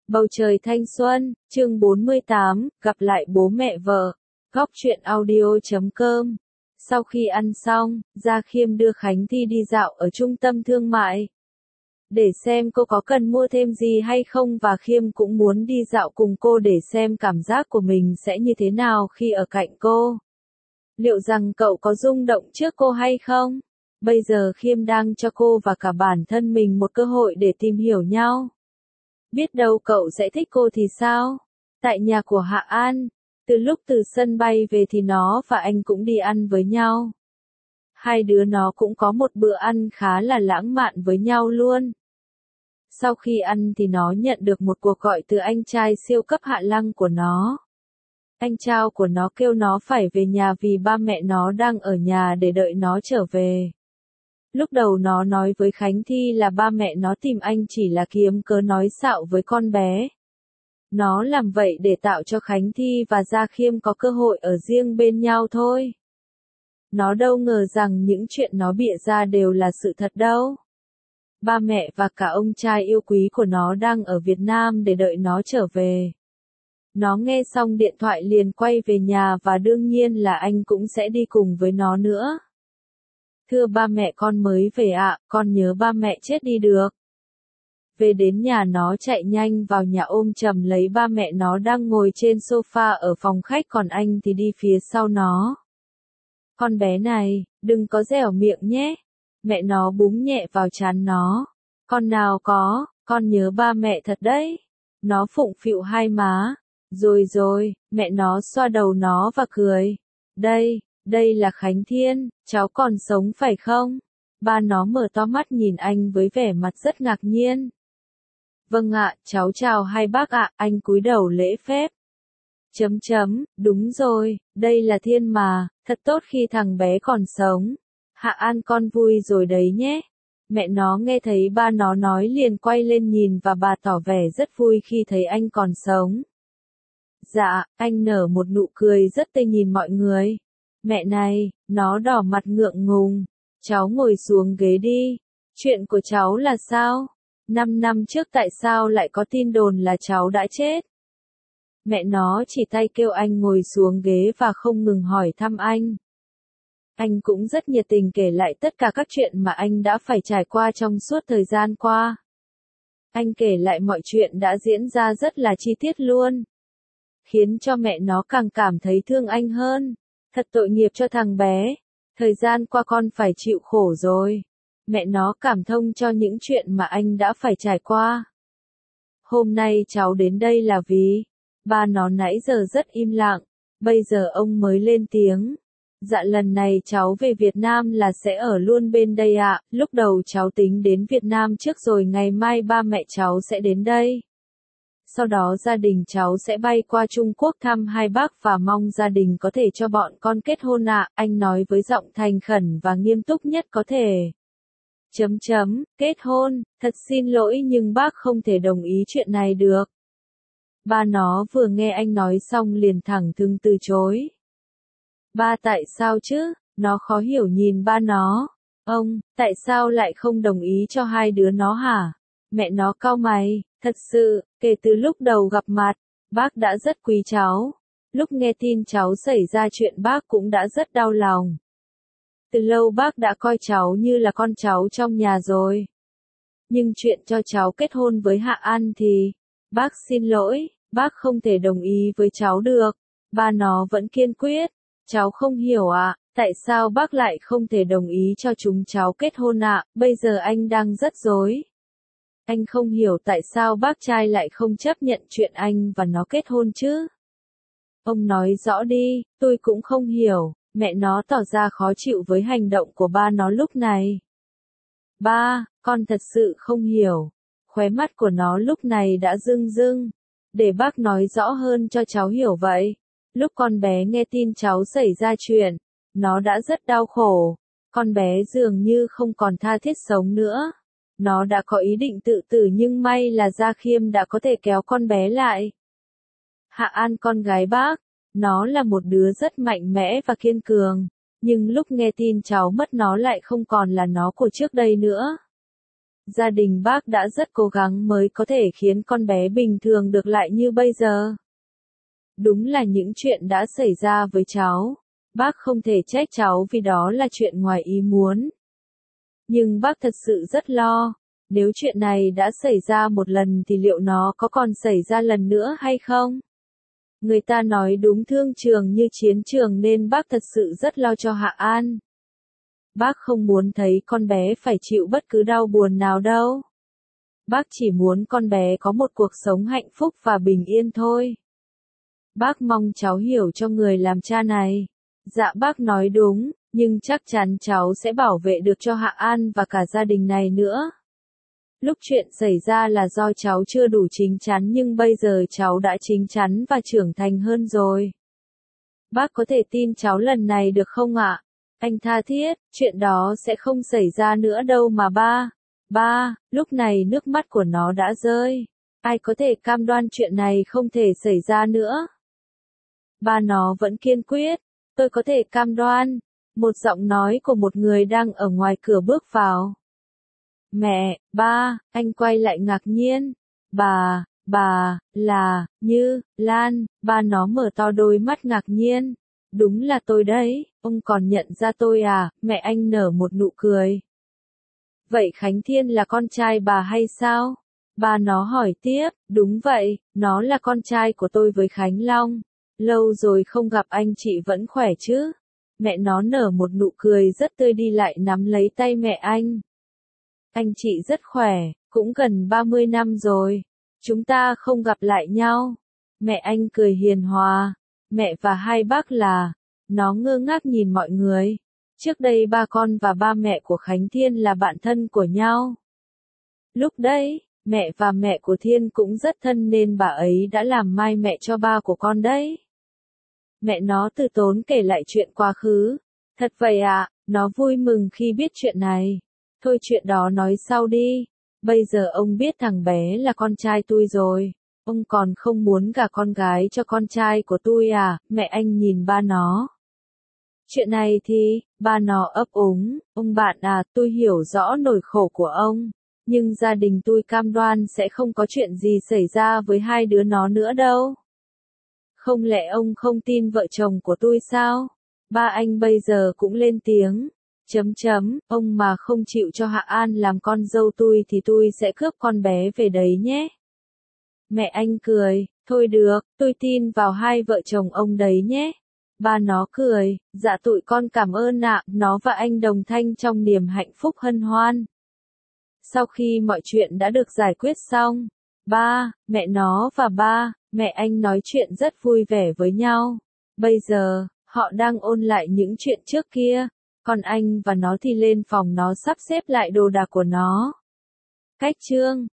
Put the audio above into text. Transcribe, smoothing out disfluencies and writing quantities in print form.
Bầu trời thanh xuân, chương 48, gặp lại bố mẹ vợ. Góc truyện audio.com. Sau khi ăn xong, Gia Khiêm đưa Khánh Thi đi dạo ở trung tâm thương mại. Để xem cô có cần mua thêm gì hay không, và Khiêm cũng muốn đi dạo cùng cô để xem cảm giác của mình sẽ như thế nào khi ở cạnh cô. Liệu rằng cậu có rung động trước cô hay không? Bây giờ Khiêm đang cho cô và cả bản thân mình một cơ hội để tìm hiểu nhau. Biết đâu cậu sẽ thích cô thì sao? Tại nhà của Hạ An, từ lúc từ sân bay về thì nó và anh cũng đi ăn với nhau. Hai đứa nó cũng có một bữa ăn khá là lãng mạn với nhau luôn. Sau khi ăn thì nó nhận được một cuộc gọi từ anh trai siêu cấp Hạ Lăng của nó. Anh Trao của nó kêu nó phải về nhà vì ba mẹ nó đang ở nhà để đợi nó trở về. Lúc đầu nó nói với Khánh Thi là ba mẹ nó tìm anh chỉ là kiếm cớ nói xạo với con bé. Nó làm vậy để tạo cho Khánh Thi và Gia Khiêm có cơ hội ở riêng bên nhau thôi. Nó đâu ngờ rằng những chuyện nó bịa ra đều là sự thật đâu. Ba mẹ và cả ông trai yêu quý của nó đang ở Việt Nam để đợi nó trở về. Nó nghe xong điện thoại liền quay về nhà và đương nhiên là anh cũng sẽ đi cùng với nó nữa. Thưa ba mẹ, con mới về ạ, con nhớ ba mẹ chết đi được. Về đến nhà nó chạy nhanh vào nhà ôm chầm lấy ba mẹ nó đang ngồi trên sofa ở phòng khách, còn anh thì đi phía sau nó. Con bé này, đừng có dẻo miệng nhé. Mẹ nó búng nhẹ vào trán nó. Con nào có, con nhớ ba mẹ thật đấy. Nó phụng phịu hai má. Rồi, mẹ nó xoa đầu nó và cười. Đây là Khánh Thiên, cháu còn sống phải không? Ba nó mở to mắt nhìn anh với vẻ mặt rất ngạc nhiên. Vâng ạ, cháu chào hai bác ạ, anh cúi đầu lễ phép. Đúng rồi, đây là Thiên mà, thật tốt khi thằng bé còn sống. Hạ An con vui rồi đấy nhé. Mẹ nó nghe thấy ba nó nói liền quay lên nhìn và bà tỏ vẻ rất vui khi thấy anh còn sống. Dạ, anh nở một nụ cười rất tươi nhìn mọi người. Mẹ này, nó đỏ mặt ngượng ngùng. Cháu ngồi xuống ghế đi. Chuyện của cháu là sao? 5 năm trước tại sao lại có tin đồn là cháu đã chết? Mẹ nó chỉ tay kêu anh ngồi xuống ghế và không ngừng hỏi thăm anh. Anh cũng rất nhiệt tình kể lại tất cả các chuyện mà anh đã phải trải qua trong suốt thời gian qua. Anh kể lại mọi chuyện đã diễn ra rất là chi tiết luôn. Khiến cho mẹ nó càng cảm thấy thương anh hơn. Thật tội nghiệp cho thằng bé. Thời gian qua con phải chịu khổ rồi. Mẹ nó cảm thông cho những chuyện mà anh đã phải trải qua. Hôm nay cháu đến đây là vì... Ba nó nãy giờ rất im lặng. Bây giờ ông mới lên tiếng. Dạ lần này cháu về Việt Nam là sẽ ở luôn bên đây ạ. Lúc đầu cháu tính đến Việt Nam trước rồi ngày mai ba mẹ cháu sẽ đến đây. Sau đó gia đình cháu sẽ bay qua Trung Quốc thăm hai bác và mong gia đình có thể cho bọn con kết hôn ạ. Anh nói với giọng thành khẩn và nghiêm túc nhất có thể. Kết hôn, thật xin lỗi nhưng bác không thể đồng ý chuyện này được. Ba nó vừa nghe anh nói xong liền thẳng thừng từ chối. Ba tại sao chứ? Nó khó hiểu nhìn ba nó. Ông, tại sao lại không đồng ý cho hai đứa nó hả? Mẹ nó cau mày, thật sự, kể từ lúc đầu gặp mặt, bác đã rất quý cháu. Lúc nghe tin cháu xảy ra chuyện bác cũng đã rất đau lòng. Từ lâu bác đã coi cháu như là con cháu trong nhà rồi. Nhưng chuyện cho cháu kết hôn với Hạ An thì, bác xin lỗi, bác không thể đồng ý với cháu được. Ba nó vẫn kiên quyết. Cháu không hiểu ạ, tại sao bác lại không thể đồng ý cho chúng cháu kết hôn ạ, bây giờ anh đang rất rối. Anh không hiểu tại sao bác trai lại không chấp nhận chuyện anh và nó kết hôn chứ. Ông nói rõ đi, tôi cũng không hiểu. Mẹ nó tỏ ra khó chịu với hành động của ba nó lúc này. Ba, con thật sự không hiểu. Khóe mắt của nó lúc này đã rưng rưng. Để bác nói rõ hơn cho cháu hiểu vậy. Lúc con bé nghe tin cháu xảy ra chuyện, nó đã rất đau khổ. Con bé dường như không còn tha thiết sống nữa. Nó đã có ý định tự tử nhưng may là Gia Khiêm đã có thể kéo con bé lại. Hạ An con gái bác, nó là một đứa rất mạnh mẽ và kiên cường. Nhưng lúc nghe tin cháu mất nó lại không còn là nó của trước đây nữa. Gia đình bác đã rất cố gắng mới có thể khiến con bé bình thường được lại như bây giờ. Đúng là những chuyện đã xảy ra với cháu. Bác không thể trách cháu vì đó là chuyện ngoài ý muốn. Nhưng bác thật sự rất lo. Nếu chuyện này đã xảy ra một lần thì liệu nó có còn xảy ra lần nữa hay không? Người ta nói đúng, thương trường như chiến trường, nên bác thật sự rất lo cho Hạ An. Bác không muốn thấy con bé phải chịu bất cứ đau buồn nào đâu. Bác chỉ muốn con bé có một cuộc sống hạnh phúc và bình yên thôi. Bác mong cháu hiểu cho người làm cha này. Dạ bác nói đúng, nhưng chắc chắn cháu sẽ bảo vệ được cho Hạ An và cả gia đình này nữa. Lúc chuyện xảy ra là do cháu chưa đủ chín chắn, nhưng bây giờ cháu đã chín chắn và trưởng thành hơn rồi. Bác có thể tin cháu lần này được không ạ? Anh tha thiết, chuyện đó sẽ không xảy ra nữa đâu mà ba. Ba, lúc này nước mắt của nó đã rơi. Ai có thể cam đoan chuyện này không thể xảy ra nữa? Ba nó vẫn kiên quyết. Tôi có thể cam đoan. Một giọng nói của một người đang ở ngoài cửa bước vào. Mẹ, ba, anh quay lại ngạc nhiên. Bà, là, Như, Lan, ba nó mở to đôi mắt ngạc nhiên. Đúng là tôi đấy, ông còn nhận ra tôi à? Mẹ anh nở một nụ cười. Vậy Khánh Thiên là con trai bà hay sao? Ba nó hỏi tiếp, đúng vậy, nó là con trai của tôi với Khánh Long. Lâu rồi không gặp, anh chị vẫn khỏe chứ? Mẹ nó nở một nụ cười rất tươi, đi lại nắm lấy tay mẹ anh. Anh chị rất khỏe, cũng gần 30 năm rồi. Chúng ta không gặp lại nhau. Mẹ anh cười hiền hòa. Mẹ và hai bác là. Nó ngơ ngác nhìn mọi người. Trước đây ba con và ba mẹ của Khánh Thiên là bạn thân của nhau. Lúc đấy, mẹ và mẹ của Thiên cũng rất thân nên bà ấy đã làm mai mẹ cho ba của con đấy. Mẹ nó từ tốn kể lại chuyện quá khứ. Thật vậy ạ, nó vui mừng khi biết chuyện này. Thôi chuyện đó nói sau đi. Bây giờ ông biết thằng bé là con trai tôi rồi. Ông còn không muốn gả con gái cho con trai của tôi à? Mẹ anh nhìn ba nó. Chuyện này thì, ba nó ấp úng. Ông bạn à, tôi hiểu rõ nỗi khổ của ông. Nhưng gia đình tôi cam đoan sẽ không có chuyện gì xảy ra với hai đứa nó nữa đâu. Không lẽ ông không tin vợ chồng của tôi sao? Ba anh bây giờ cũng lên tiếng. Ông mà không chịu cho Hạ An làm con dâu tôi thì tôi sẽ cướp con bé về đấy nhé. Mẹ anh cười, thôi được, tôi tin vào hai vợ chồng ông đấy nhé. Ba nó cười, dạ tụi con cảm ơn ạ, nó và anh đồng thanh trong niềm hạnh phúc hân hoan. Sau khi mọi chuyện đã được giải quyết xong, ba, mẹ nó và ba, mẹ anh nói chuyện rất vui vẻ với nhau. Bây giờ, họ đang ôn lại những chuyện trước kia. Còn anh và nó thì lên phòng nó sắp xếp lại đồ đạc của nó. Cách chương